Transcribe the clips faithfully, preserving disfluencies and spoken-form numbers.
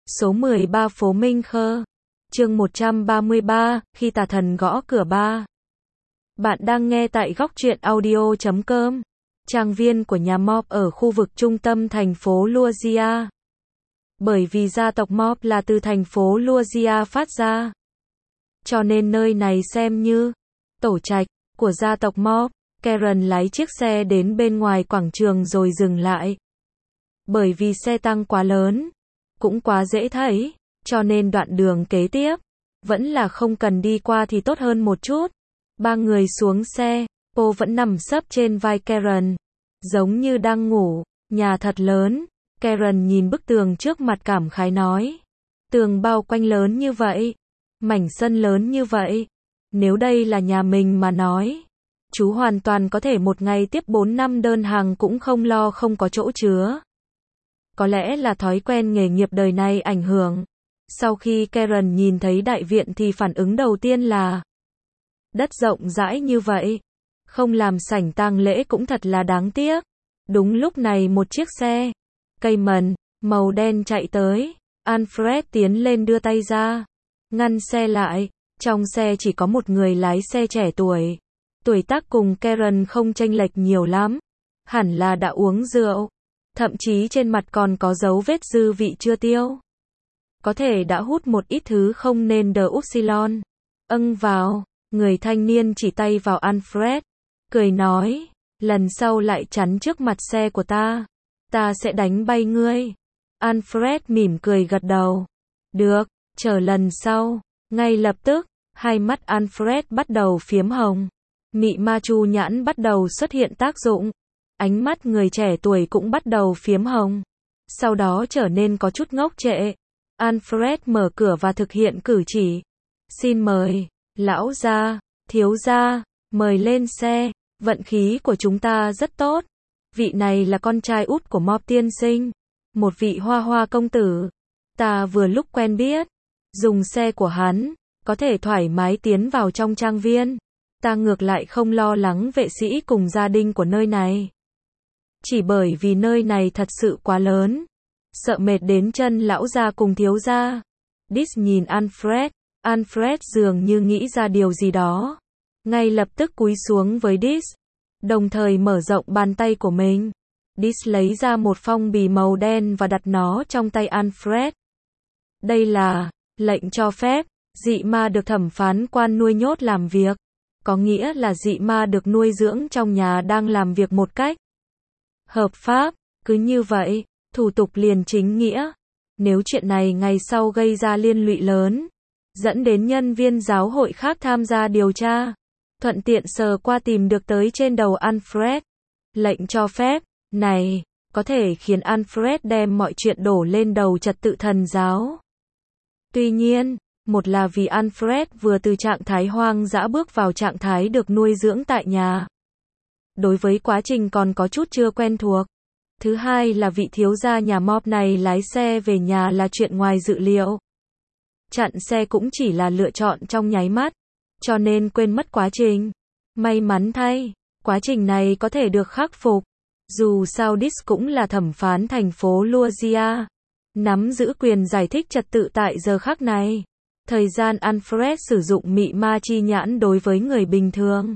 Số mười ba phố Minh Khơ. Chương một trăm ba mươi ba, khi tà thần gõ cửa ba. Bạn đang nghe tại góc truyện audio chấm com. Trang viên của nhà Mob ở khu vực trung tâm thành phố Luogia. Bởi vì gia tộc Mob là từ thành phố Luogia phát ra, cho nên nơi này xem như tổ trạch của gia tộc Mob. Karen lái chiếc xe đến bên ngoài quảng trường rồi dừng lại. Bởi vì xe tăng quá lớn, cũng quá dễ thấy, cho nên đoạn đường kế tiếp vẫn là không cần đi qua thì tốt hơn một chút. Ba người xuống xe, cô vẫn nằm sấp trên vai Karen, giống như đang ngủ. Nhà thật lớn. Karen nhìn bức tường trước mặt cảm khái nói. Tường bao quanh lớn như vậy, mảnh sân lớn như vậy. Nếu đây là nhà mình mà nói, chú hoàn toàn có thể một ngày tiếp bốn năm đơn hàng cũng không lo không có chỗ chứa. Có lẽ là thói quen nghề nghiệp đời này ảnh hưởng. Sau khi Karen nhìn thấy đại viện thì phản ứng đầu tiên là đất rộng rãi như vậy, không làm sảnh tang lễ cũng thật là đáng tiếc. Đúng lúc này một chiếc xe Cayman màu đen chạy tới. Alfred tiến lên đưa tay ra ngăn xe lại. Trong xe chỉ có một người lái xe trẻ tuổi. Tuổi tác cùng Karen không chênh lệch nhiều lắm. Hẳn là đã uống rượu. Thậm chí trên mặt còn có dấu vết dư vị chưa tiêu. Có thể đã hút một ít thứ không nên đờ upsilon. Âng vào. Người thanh niên chỉ tay vào Alfred, cười nói, lần sau lại chắn trước mặt xe của ta, ta sẽ đánh bay ngươi. Alfred mỉm cười gật đầu. Được, chờ lần sau. Ngay lập tức, hai mắt Alfred bắt đầu phiếm hồng. Mị ma chu nhãn bắt đầu xuất hiện tác dụng. Ánh mắt người trẻ tuổi cũng bắt đầu phiếm hồng. Sau đó trở nên có chút ngốc trệ. Alfred mở cửa và thực hiện cử chỉ. Xin mời, lão gia, thiếu gia, mời lên xe. Vận khí của chúng ta rất tốt. Vị này là con trai út của Mob tiên sinh. Một vị hoa hoa công tử. Ta vừa lúc quen biết. Dùng xe của hắn, có thể thoải mái tiến vào trong trang viên. Ta ngược lại không lo lắng vệ sĩ cùng gia đình của nơi này. Chỉ bởi vì nơi này thật sự quá lớn. Sợ mệt đến chân lão gia cùng thiếu gia. Dis nhìn Alfred. Alfred dường như nghĩ ra điều gì đó. Ngay lập tức cúi xuống với Dis. Đồng thời mở rộng bàn tay của mình. Dis lấy ra một phong bì màu đen và đặt nó trong tay Alfred. Đây là lệnh cho phép dị ma được thẩm phán quan nuôi nhốt làm việc. Có nghĩa là dị ma được nuôi dưỡng trong nhà đang làm việc một cách hợp pháp. Cứ như vậy, thủ tục liền chính nghĩa. Nếu chuyện này ngày sau gây ra liên lụy lớn, dẫn đến nhân viên giáo hội khác tham gia điều tra, thuận tiện sờ qua tìm được tới trên đầu Alfred. Lệnh cho phép này có thể khiến Alfred đem mọi chuyện đổ lên đầu trật tự thần giáo. Tuy nhiên, một là vì Alfred vừa từ trạng thái hoang dã bước vào trạng thái được nuôi dưỡng tại nhà. Đối với quá trình còn có chút chưa quen thuộc. Thứ hai là vị thiếu gia nhà Mob này lái xe về nhà là chuyện ngoài dự liệu. Chặn xe cũng chỉ là lựa chọn trong nháy mắt, cho nên quên mất quá trình. May mắn thay, quá trình này có thể được khắc phục. Dù sao Dis cũng là thẩm phán thành phố Luogia, nắm giữ quyền giải thích trật tự tại giờ khắc này. Thời gian Alfred sử dụng mị ma chi nhãn đối với người bình thường,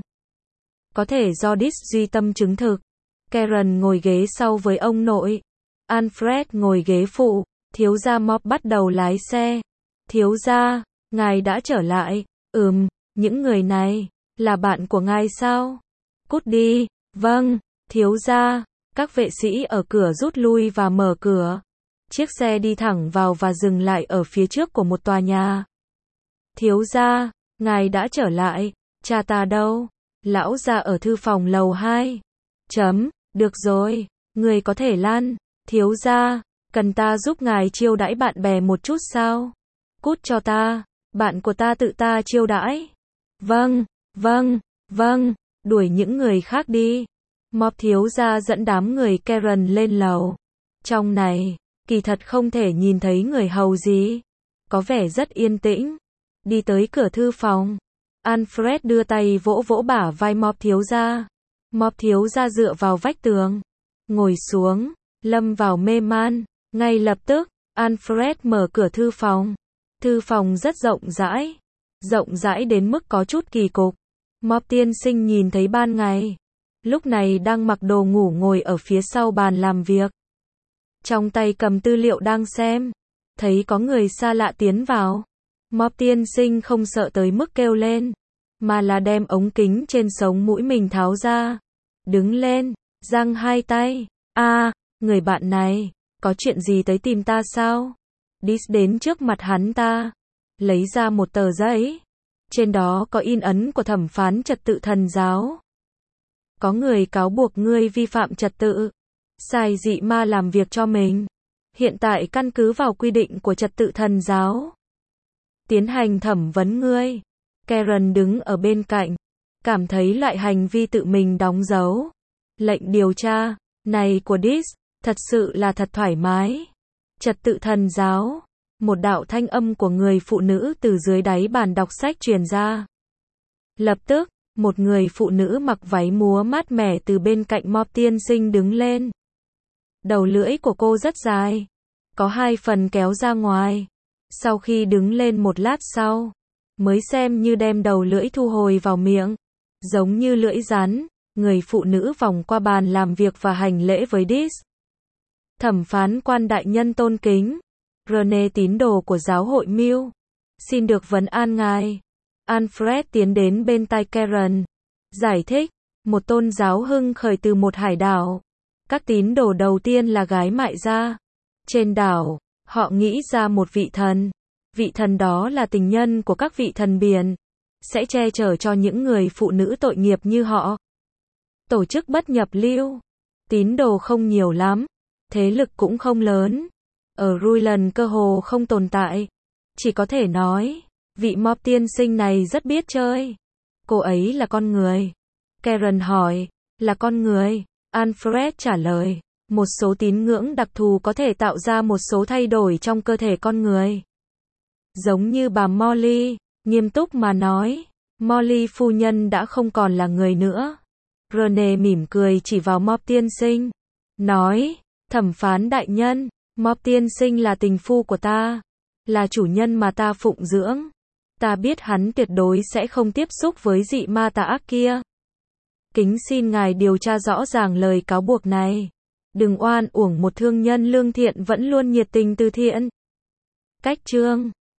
có thể do Dis duy tâm chứng thực. Karen ngồi ghế sau với ông nội. Alfred ngồi ghế phụ. Thiếu gia Mob bắt đầu lái xe. Thiếu gia, ngài đã trở lại. Ừm, những người này là bạn của ngài sao? Cút đi. Vâng, thiếu gia. Các vệ sĩ ở cửa rút lui và mở cửa. Chiếc xe đi thẳng vào và dừng lại ở phía trước của một tòa nhà. Thiếu gia, ngài đã trở lại. Cha ta đâu? Lão gia ở thư phòng lầu hai. Chấm, được rồi, người có thể lăn. Thiếu gia, cần ta giúp ngài chiêu đãi bạn bè một chút sao? Cút cho ta, bạn của ta tự ta chiêu đãi. Vâng, vâng, vâng, đuổi những người khác đi. Mob thiếu gia dẫn đám người Karen lên lầu. Trong này, kỳ thật không thể nhìn thấy người hầu gì. Có vẻ rất yên tĩnh. Đi tới cửa thư phòng. Alfred đưa tay vỗ vỗ bả vai Mob thiếu gia. Mob thiếu gia dựa vào vách tường, ngồi xuống, lâm vào mê man. Ngay lập tức, Alfred mở cửa thư phòng. Thư phòng rất rộng rãi. Rộng rãi đến mức có chút kỳ cục. Mop tiên sinh nhìn thấy ban ngày. Lúc này đang mặc đồ ngủ ngồi ở phía sau bàn làm việc. Trong tay cầm tư liệu đang xem. Thấy có người xa lạ tiến vào. Mop tiên sinh không sợ tới mức kêu lên. Mà là đem ống kính trên sống mũi mình tháo ra. Đứng lên, giang hai tay. a à, người bạn này, có chuyện gì tới tìm ta sao? Dis đến trước mặt hắn ta. Lấy ra một tờ giấy. Trên đó có in ấn của thẩm phán trật tự thần giáo. Có người cáo buộc ngươi vi phạm trật tự. Sai dị ma làm việc cho mình. Hiện tại căn cứ vào quy định của trật tự thần giáo. Tiến hành thẩm vấn ngươi. Karen đứng ở bên cạnh. Cảm thấy loại hành vi tự mình đóng dấu. Lệnh điều tra này của Dis thật sự là thật thoải mái. Trật tự thần giáo. Một đạo thanh âm của người phụ nữ từ dưới đáy bàn đọc sách truyền ra. Lập tức, một người phụ nữ mặc váy múa mát mẻ từ bên cạnh Mop tiên sinh đứng lên. Đầu lưỡi của cô rất dài. Có hai phần kéo ra ngoài. Sau khi đứng lên một lát sau, mới xem như đem đầu lưỡi thu hồi vào miệng. Giống như lưỡi rắn, người phụ nữ vòng qua bàn làm việc và hành lễ với Dis. Thẩm phán quan đại nhân tôn kính. Rene tín đồ của giáo hội Mill. Xin được vấn an ngài. Alfred tiến đến bên tai Karen. Giải thích, một tôn giáo hưng khởi từ một hải đảo. Các tín đồ đầu tiên là gái mại gia. Trên đảo, họ nghĩ ra một vị thần. Vị thần đó là tình nhân của các vị thần biển. Sẽ che chở cho những người phụ nữ tội nghiệp như họ. Tổ chức bất nhập lưu. Tín đồ không nhiều lắm. Thế lực cũng không lớn. Ở Ruiland cơ hồ không tồn tại. Chỉ có thể nói, vị Mop tiên sinh này rất biết chơi. Cô ấy là con người. Karen hỏi, là con người? Alfred trả lời, một số tín ngưỡng đặc thù có thể tạo ra một số thay đổi trong cơ thể con người. Giống như bà Molly, nghiêm túc mà nói, Molly phu nhân đã không còn là người nữa. Rene mỉm cười chỉ vào Mop tiên sinh. Nói, thẩm phán đại nhân, Mop tiên sinh là tình phu của ta. Là chủ nhân mà ta phụng dưỡng. Ta biết hắn tuyệt đối sẽ không tiếp xúc với dị ma tà ác kia. Kính xin ngài điều tra rõ ràng lời cáo buộc này. Đừng oan uổng một thương nhân lương thiện vẫn luôn nhiệt tình từ thiện. Cách chương